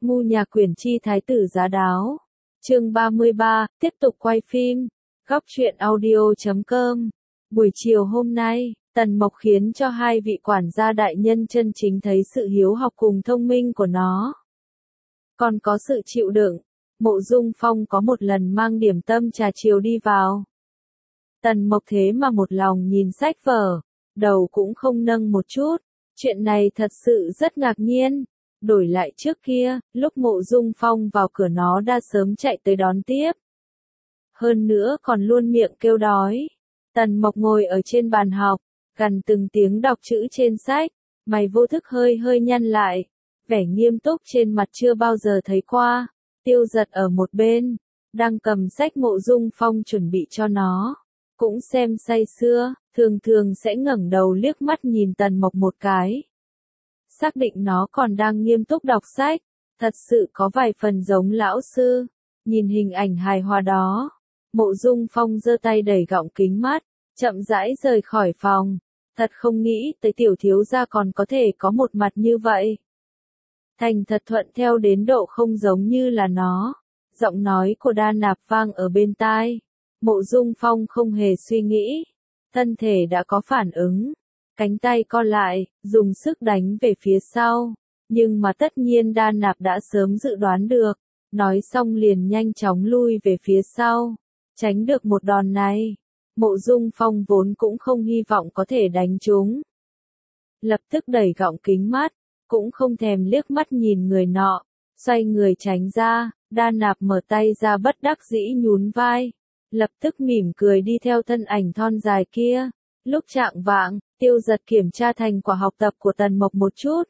Ngu nhà quyển chi thái tử giá đáo. Chương 33, tiếp tục quay phim. Góc truyện audio.com. Buổi chiều hôm nay, Tần Mộc khiến cho hai vị quản gia đại nhân chân chính thấy sự hiếu học cùng thông minh của nó. Còn có sự chịu đựng. Mộ Dung Phong có một lần mang điểm tâm trà chiều đi vào. Tần Mộc thế mà một lòng nhìn sách vở, đầu cũng không nâng một chút. Chuyện này thật sự rất ngạc nhiên. Đổi lại trước kia, lúc Mộ Dung Phong vào cửa nó đã sớm chạy tới đón tiếp. Hơn nữa còn luôn miệng kêu đói. Tần Mộc ngồi ở trên bàn học, gần từng tiếng đọc chữ trên sách, mày vô thức hơi nhăn lại. Vẻ nghiêm túc trên mặt chưa bao giờ thấy qua. Tiêu Giật ở một bên, đang cầm sách Mộ Dung Phong chuẩn bị cho nó. Cũng xem say sưa, thường sẽ ngẩng đầu liếc mắt nhìn Tần Mộc một cái. Xác định nó còn đang nghiêm túc đọc sách, thật sự có vài phần giống lão sư. Nhìn hình ảnh hài hòa đó, Mộ Dung Phong giơ tay đẩy gọng kính mắt, chậm rãi rời khỏi phòng. Thật không nghĩ tới tiểu thiếu gia còn có thể có một mặt như vậy. Thành thật thuận theo đến độ không giống như là nó. Giọng nói của Đa Nạp vang ở bên tai. Mộ Dung Phong không hề suy nghĩ. Thân thể đã có phản ứng. Cánh tay co lại, dùng sức đánh về phía sau. Nhưng mà tất nhiên Đa Nạp đã sớm dự đoán được. Nói xong liền nhanh chóng lui về phía sau. Tránh được một đòn này. Mộ Dung Phong vốn cũng không hy vọng có thể đánh trúng. Lập tức đẩy gọng kính mắt. Cũng không thèm liếc mắt nhìn người nọ. Xoay người tránh ra. Đa Nạp mở tay ra bất đắc dĩ nhún vai. Lập tức mỉm cười đi theo thân ảnh thon dài kia. Lúc chạng vạng, Tiêu Giật kiểm tra thành quả học tập của Tần Mộc một chút.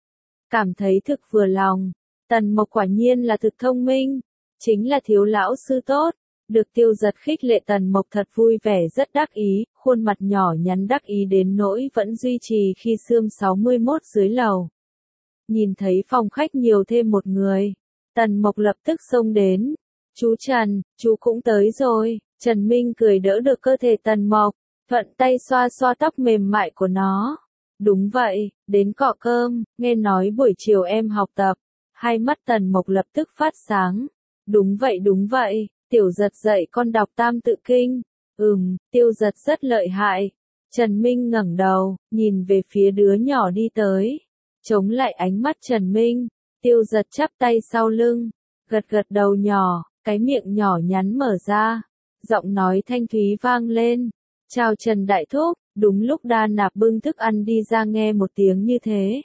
Cảm thấy thực vừa lòng. Tần Mộc quả nhiên là thực thông minh. Chính là thiếu lão sư tốt. Được Tiêu Giật khích lệ, Tần Mộc thật vui vẻ rất đắc ý. Khuôn mặt nhỏ nhắn đắc ý đến nỗi vẫn duy trì khi xương 61 dưới lầu. Nhìn thấy phòng khách nhiều thêm một người. Tần Mộc lập tức xông đến. Chú Trần, chú cũng tới rồi. Trần Minh cười đỡ được cơ thể Tần Mộc. Thuận tay xoa xoa tóc mềm mại của nó. Đúng vậy, đến cọ cơm, nghe nói buổi chiều em học tập. Hai mắt Tần Mộc lập tức phát sáng. Đúng vậy, Tiểu Giật dạy con đọc Tam Tự Kinh. Tiêu Giật rất lợi hại. Trần Minh ngẩng đầu, nhìn về phía đứa nhỏ đi tới. Chống lại ánh mắt Trần Minh, Tiêu Giật chắp tay sau lưng, gật đầu nhỏ, cái miệng nhỏ nhắn mở ra. Giọng nói thanh thúy vang lên. Chào Trần Đại Thúc. Đúng lúc Đa Nạp bưng thức ăn đi ra nghe một tiếng như thế.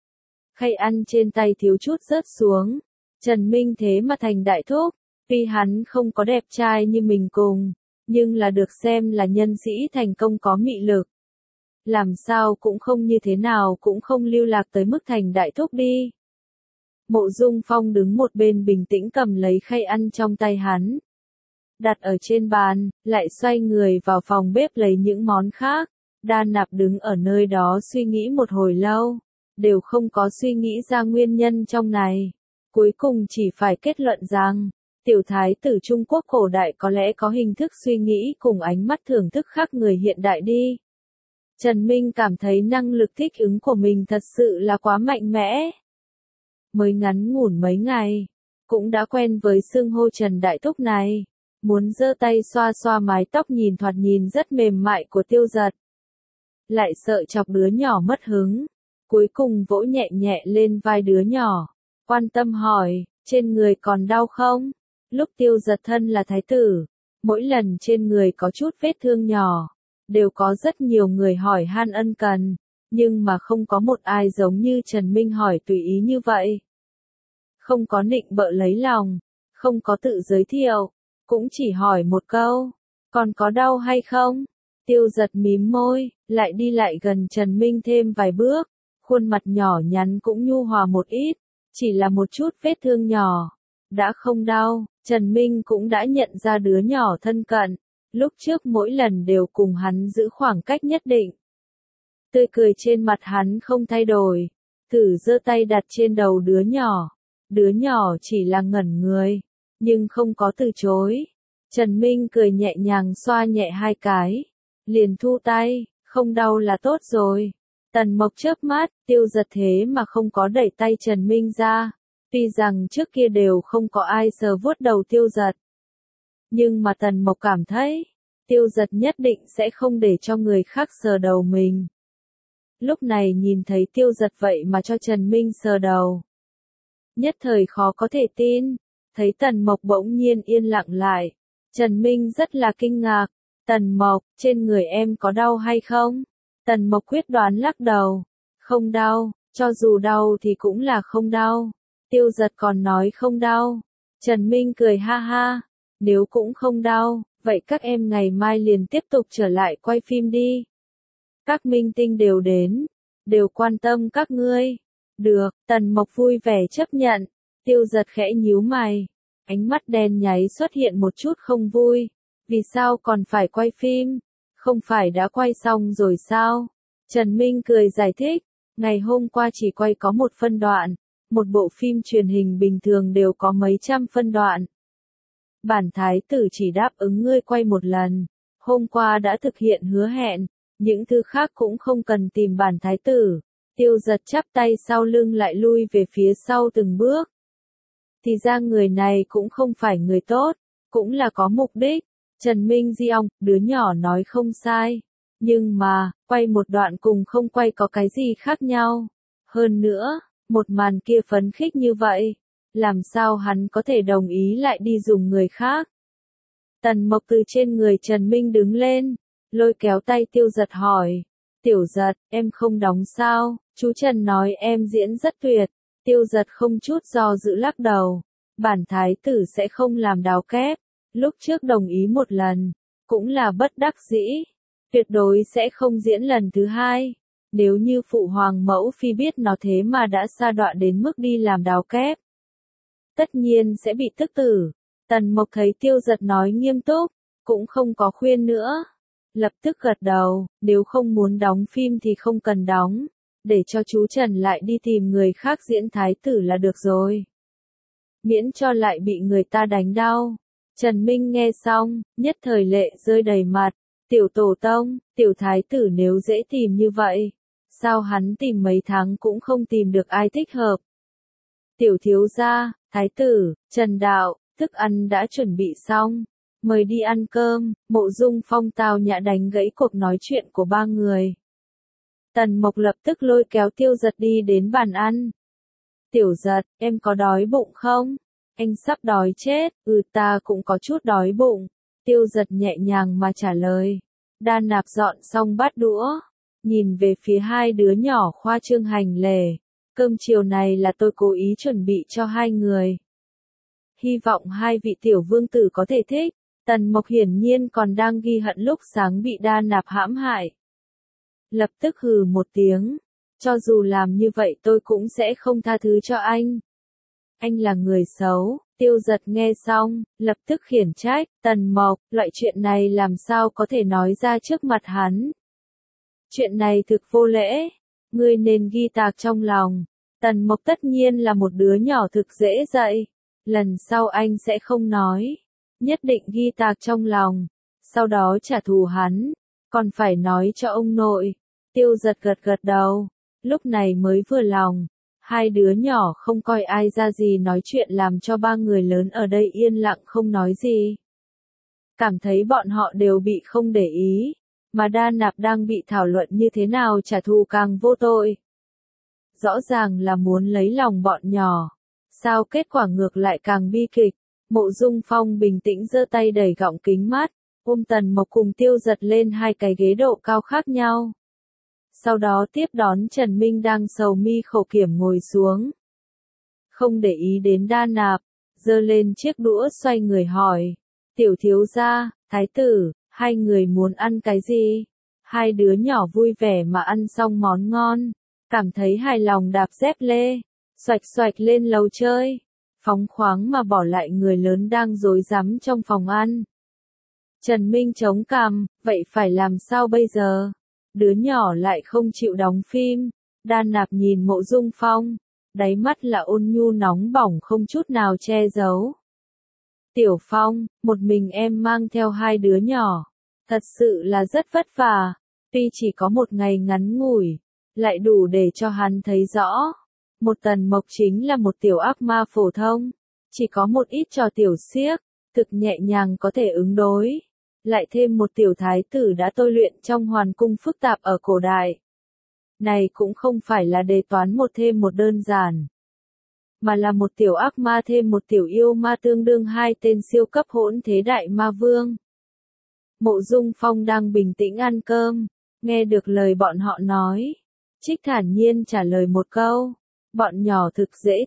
Khay ăn trên tay thiếu chút rớt xuống. Trần Minh thế mà thành Đại Thúc. Tuy hắn không có đẹp trai như mình cùng, nhưng là được xem là nhân sĩ thành công có mị lực. Làm sao cũng không như thế nào cũng không lưu lạc tới mức thành Đại Thúc đi. Mộ Dung Phong đứng một bên bình tĩnh cầm lấy khay ăn trong tay hắn. Đặt ở trên bàn, lại xoay người vào phòng bếp lấy những món khác. Đa Nạp đứng ở nơi đó suy nghĩ một hồi lâu. Đều không có suy nghĩ ra nguyên nhân trong này. Cuối cùng chỉ phải kết luận rằng, tiểu thái tử Trung Quốc cổ đại có lẽ có hình thức suy nghĩ cùng ánh mắt thưởng thức khác người hiện đại đi. Trần Minh cảm thấy năng lực thích ứng của mình thật sự là quá mạnh mẽ. Mới ngắn ngủn mấy ngày, cũng đã quen với xưng hô Trần Đại Thúc này. Muốn giơ tay xoa xoa mái tóc thoạt nhìn rất mềm mại của Tiêu Giật. Lại sợ chọc đứa nhỏ mất hứng. Cuối cùng vỗ nhẹ nhẹ lên vai đứa nhỏ. Quan tâm hỏi, trên người còn đau không? Lúc Tiêu Giật thân là thái tử, mỗi lần trên người có chút vết thương nhỏ, đều có rất nhiều người hỏi han ân cần, nhưng mà không có một ai giống như Trần Minh hỏi tùy ý như vậy. Không có nịnh bợ lấy lòng, không có tự giới thiệu, cũng chỉ hỏi một câu, còn có đau hay không? Tiêu Giật mím môi, lại đi lại gần Trần Minh thêm vài bước, khuôn mặt nhỏ nhắn cũng nhu hòa một ít, chỉ là một chút vết thương nhỏ, đã không đau. Trần Minh cũng đã nhận ra đứa nhỏ thân cận, lúc trước mỗi lần đều cùng hắn giữ khoảng cách nhất định. Tươi cười trên mặt hắn không thay đổi, thử giơ tay đặt trên đầu đứa nhỏ chỉ là ngẩn người, nhưng không có từ chối. Trần Minh cười nhẹ nhàng xoa nhẹ hai cái, liền thu tay, không đau là tốt rồi. Tần Mộc chớp mắt, Tiêu Giật thế mà không có đẩy tay Trần Minh ra, Tuy rằng trước kia đều không có ai sờ vuốt đầu Tiêu Giật. Nhưng mà Tần Mộc cảm thấy, Tiêu Giật nhất định sẽ không để cho người khác sờ đầu mình. Lúc này nhìn thấy Tiêu Giật vậy mà cho Trần Minh sờ đầu. Nhất thời khó có thể tin, thấy Tần Mộc bỗng nhiên yên lặng lại. Trần Minh rất là kinh ngạc. Tần Mộc, trên người em có đau hay không? Tần Mộc quyết đoán lắc đầu. Không đau, cho dù đau thì cũng là không đau. Tiêu Giật còn nói không đau. Trần Minh cười ha ha. Nếu cũng không đau, vậy các em ngày mai liền tiếp tục trở lại quay phim đi. Các minh tinh đều đến, đều quan tâm các ngươi. Được, Tần Mộc vui vẻ chấp nhận. Tiêu Giật khẽ nhíu mày. Ánh mắt đen nháy xuất hiện một chút không vui. Vì sao còn phải quay phim? Không phải đã quay xong rồi sao? Trần Minh cười giải thích. Ngày hôm qua chỉ quay có một phân đoạn. Một bộ phim truyền hình bình thường đều có mấy trăm phân đoạn. Bản thái tử chỉ đáp ứng ngươi quay một lần. Hôm qua đã thực hiện hứa hẹn. Những thứ khác cũng không cần tìm bản thái tử. Tiêu Giật chắp tay sau lưng lại lui về phía sau từng bước. Thì ra người này cũng không phải người tốt, cũng là có mục đích. Trần Minh Di ong, đứa nhỏ nói không sai. Nhưng mà, quay một đoạn cùng không quay có cái gì khác nhau. Hơn nữa, một màn kia phấn khích như vậy. Làm sao hắn có thể đồng ý lại đi dùng người khác? Tần Mộc từ trên người Trần Minh đứng lên, lôi kéo tay Tiêu Giật hỏi. Tiểu Giật, em không đóng sao? Chú Trần nói em diễn rất tuyệt. Tiêu Giật không chút do dự lắc đầu. Bản thái tử sẽ không làm đào kép. Lúc trước đồng ý một lần, cũng là bất đắc dĩ. Tuyệt đối sẽ không diễn lần thứ hai. Nếu như phụ hoàng mẫu phi biết nó thế mà đã sa đọa đến mức đi làm đào kép, tất nhiên sẽ bị tức tử. Tần Mộc thấy Tiêu Giật nói nghiêm túc, cũng không có khuyên nữa. Lập tức gật đầu, nếu không muốn đóng phim thì không cần đóng. Để cho chú Trần lại đi tìm người khác diễn thái tử là được rồi. Miễn cho lại bị người ta đánh đau. Trần Minh nghe xong, nhất thời lệ rơi đầy mặt. Tiểu tổ tông, tiểu thái tử nếu dễ tìm như vậy, sao hắn tìm mấy tháng cũng không tìm được ai thích hợp? Tiểu thiếu gia, thái tử, Trần Đạo, thức ăn đã chuẩn bị xong. Mời đi ăn cơm. Mộ Dung Phong tao nhã đánh gãy cuộc nói chuyện của ba người. Tần Mộc lập tức lôi kéo Tiêu Giật đi đến bàn ăn. Tiểu Giật, em có đói bụng không? Anh sắp đói chết. Ta cũng có chút đói bụng. Tiêu Giật nhẹ nhàng mà trả lời. Đa Nạp dọn xong bát đũa, nhìn về phía hai đứa nhỏ khoa trương hành lề. Cơm chiều này là tôi cố ý chuẩn bị cho hai người. Hy vọng hai vị tiểu vương tử có thể thích. Tần Mộc hiển nhiên còn đang ghi hận lúc sáng bị Đa Nạp hãm hại. Lập tức hừ một tiếng. Cho dù làm như vậy tôi cũng sẽ không tha thứ cho anh. Anh là người xấu. Tiêu Giật nghe xong, lập tức khiển trách. Tần Mộc, loại chuyện này làm sao có thể nói ra trước mặt hắn. Chuyện này thực vô lễ. Ngươi nên ghi tạc trong lòng. Tần Mộc tất nhiên là một đứa nhỏ thực dễ dạy. Lần sau anh sẽ không nói. Nhất định ghi tạc trong lòng. Sau đó trả thù hắn. Còn phải nói cho ông nội. Tiêu Giật gật gật đầu. Lúc này mới vừa lòng. Hai đứa nhỏ không coi ai ra gì nói chuyện làm cho ba người lớn ở đây yên lặng không nói gì. Cảm thấy bọn họ đều bị không để ý. Mà Đa Nạp đang bị thảo luận như thế nào trả thù càng vô tội. Rõ ràng là muốn lấy lòng bọn nhỏ. Sao kết quả ngược lại càng bi kịch. Mộ Dung Phong bình tĩnh giơ tay đẩy gọng kính mắt. Ôm Tần Mộc cùng Tiêu Giật lên hai cái ghế độ cao khác nhau. Sau đó tiếp đón Trần Minh đang sầu mi khổ kiểm ngồi xuống. Không để ý đến Đa Nạp, giơ lên chiếc đũa xoay người hỏi. Tiểu thiếu gia, thái tử, hai người muốn ăn cái gì? Hai đứa nhỏ vui vẻ mà ăn xong món ngon. Cảm thấy hài lòng đạp dép lê. Xoạch xoạch lên lầu chơi. Phóng khoáng mà bỏ lại người lớn đang rối rắm trong phòng ăn. Trần Minh chống cằm, vậy phải làm sao bây giờ? Đứa nhỏ lại không chịu đóng phim. Đa Nạp nhìn Mộ Dung Phong, đáy mắt là ôn nhu nóng bỏng không chút nào che giấu. Tiểu Phong, một mình em mang theo hai đứa nhỏ, thật sự là rất vất vả. Tuy chỉ có một ngày ngắn ngủi, lại đủ để cho hắn thấy rõ. Một Tần Mộc chính là một tiểu ác ma phổ thông, chỉ có một ít trò tiểu xiếc, thực nhẹ nhàng có thể ứng đối. Lại thêm một tiểu thái tử đã tôi luyện trong hoàng cung phức tạp ở cổ đại. Này cũng không phải là đề toán một thêm một đơn giản, mà là một tiểu ác ma thêm một tiểu yêu ma tương đương hai tên siêu cấp hỗn thế đại ma vương. Mộ Dung Phong đang bình tĩnh ăn cơm, nghe được lời bọn họ nói. Trích thản nhiên trả lời một câu, bọn nhỏ thực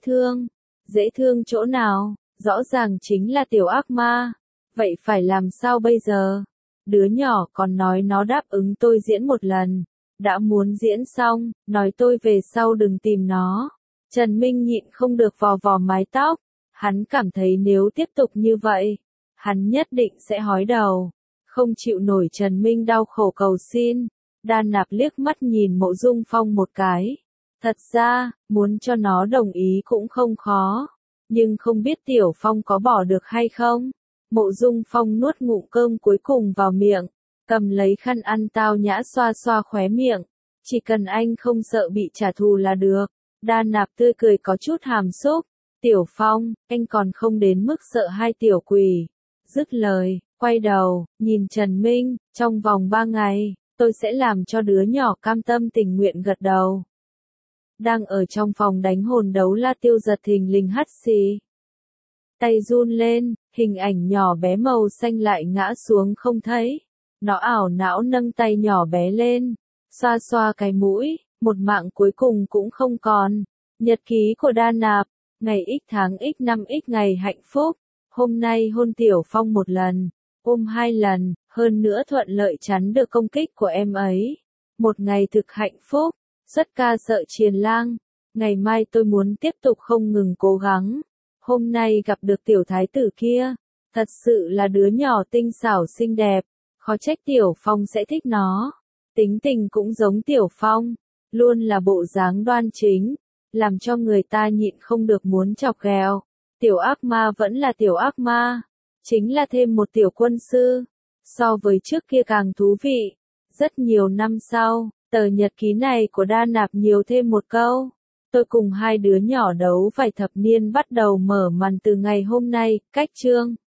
dễ thương chỗ nào, rõ ràng chính là tiểu ác ma, vậy phải làm sao bây giờ? Đứa nhỏ còn nói nó đáp ứng tôi diễn một lần, đã muốn diễn xong, nói tôi về sau đừng tìm nó. Trần Minh nhịn không được vò vò mái tóc, hắn cảm thấy nếu tiếp tục như vậy, hắn nhất định sẽ hói đầu. Không chịu nổi Trần Minh đau khổ cầu xin, Đan Nạp liếc mắt nhìn Mộ Dung Phong một cái. Thật ra, muốn cho nó đồng ý cũng không khó, nhưng không biết Tiểu Phong có bỏ được hay không. Mộ Dung Phong nuốt ngụm cơm cuối cùng vào miệng, cầm lấy khăn ăn tao nhã xoa xoa khóe miệng. Chỉ cần anh không sợ bị trả thù là được. Đan Nạp tươi cười có chút hàm xúc. Tiểu Phong, anh còn không đến mức sợ hai tiểu quỷ. Dứt lời, quay đầu, nhìn Trần Minh, trong vòng 3 ngày, tôi sẽ làm cho đứa nhỏ cam tâm tình nguyện gật đầu. Đang ở trong phòng đánh hồn đấu La Tiêu giật thình lình hắt xì. Tay run lên, hình ảnh nhỏ bé màu xanh lại ngã xuống không thấy. Nó ảo não nâng tay nhỏ bé lên, xoa xoa cái mũi, một mạng cuối cùng cũng không còn. Nhật ký của Đan Nạp, ngày x tháng x năm x ngày hạnh phúc. Hôm nay hôn Tiểu Phong một lần, ôm 2 lần, hơn nữa thuận lợi chắn được công kích của em ấy. Một ngày thực hạnh phúc, xuất ca sợ triền lang. Ngày mai tôi muốn tiếp tục không ngừng cố gắng. Hôm nay gặp được tiểu thái tử kia, thật sự là đứa nhỏ tinh xảo xinh đẹp, khó trách Tiểu Phong sẽ thích nó. Tính tình cũng giống Tiểu Phong, luôn là bộ dáng đoan chính, làm cho người ta nhịn không được muốn chọc ghẹo. Tiểu ác ma vẫn là tiểu ác ma, chính là thêm một tiểu quân sư, so với trước kia càng thú vị. Rất nhiều năm sau, tờ nhật ký này của Đan Nạp nhiều thêm một câu. Tôi cùng hai đứa nhỏ đấu vài thập niên bắt đầu mở màn từ ngày hôm nay, cách chương.